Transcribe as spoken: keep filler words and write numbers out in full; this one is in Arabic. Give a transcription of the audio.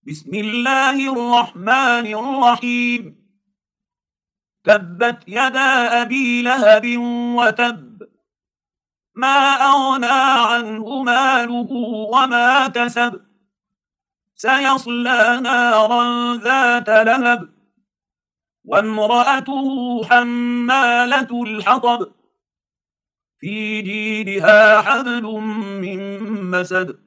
بسم الله الرحمن الرحيم. تبت يدا أبي لهب وتب، ما أغنى عنه ماله وما كسب، سيصلى نارا ذات لهب، وامرأته حمالة الحطب، في جيدها حبل من مسد.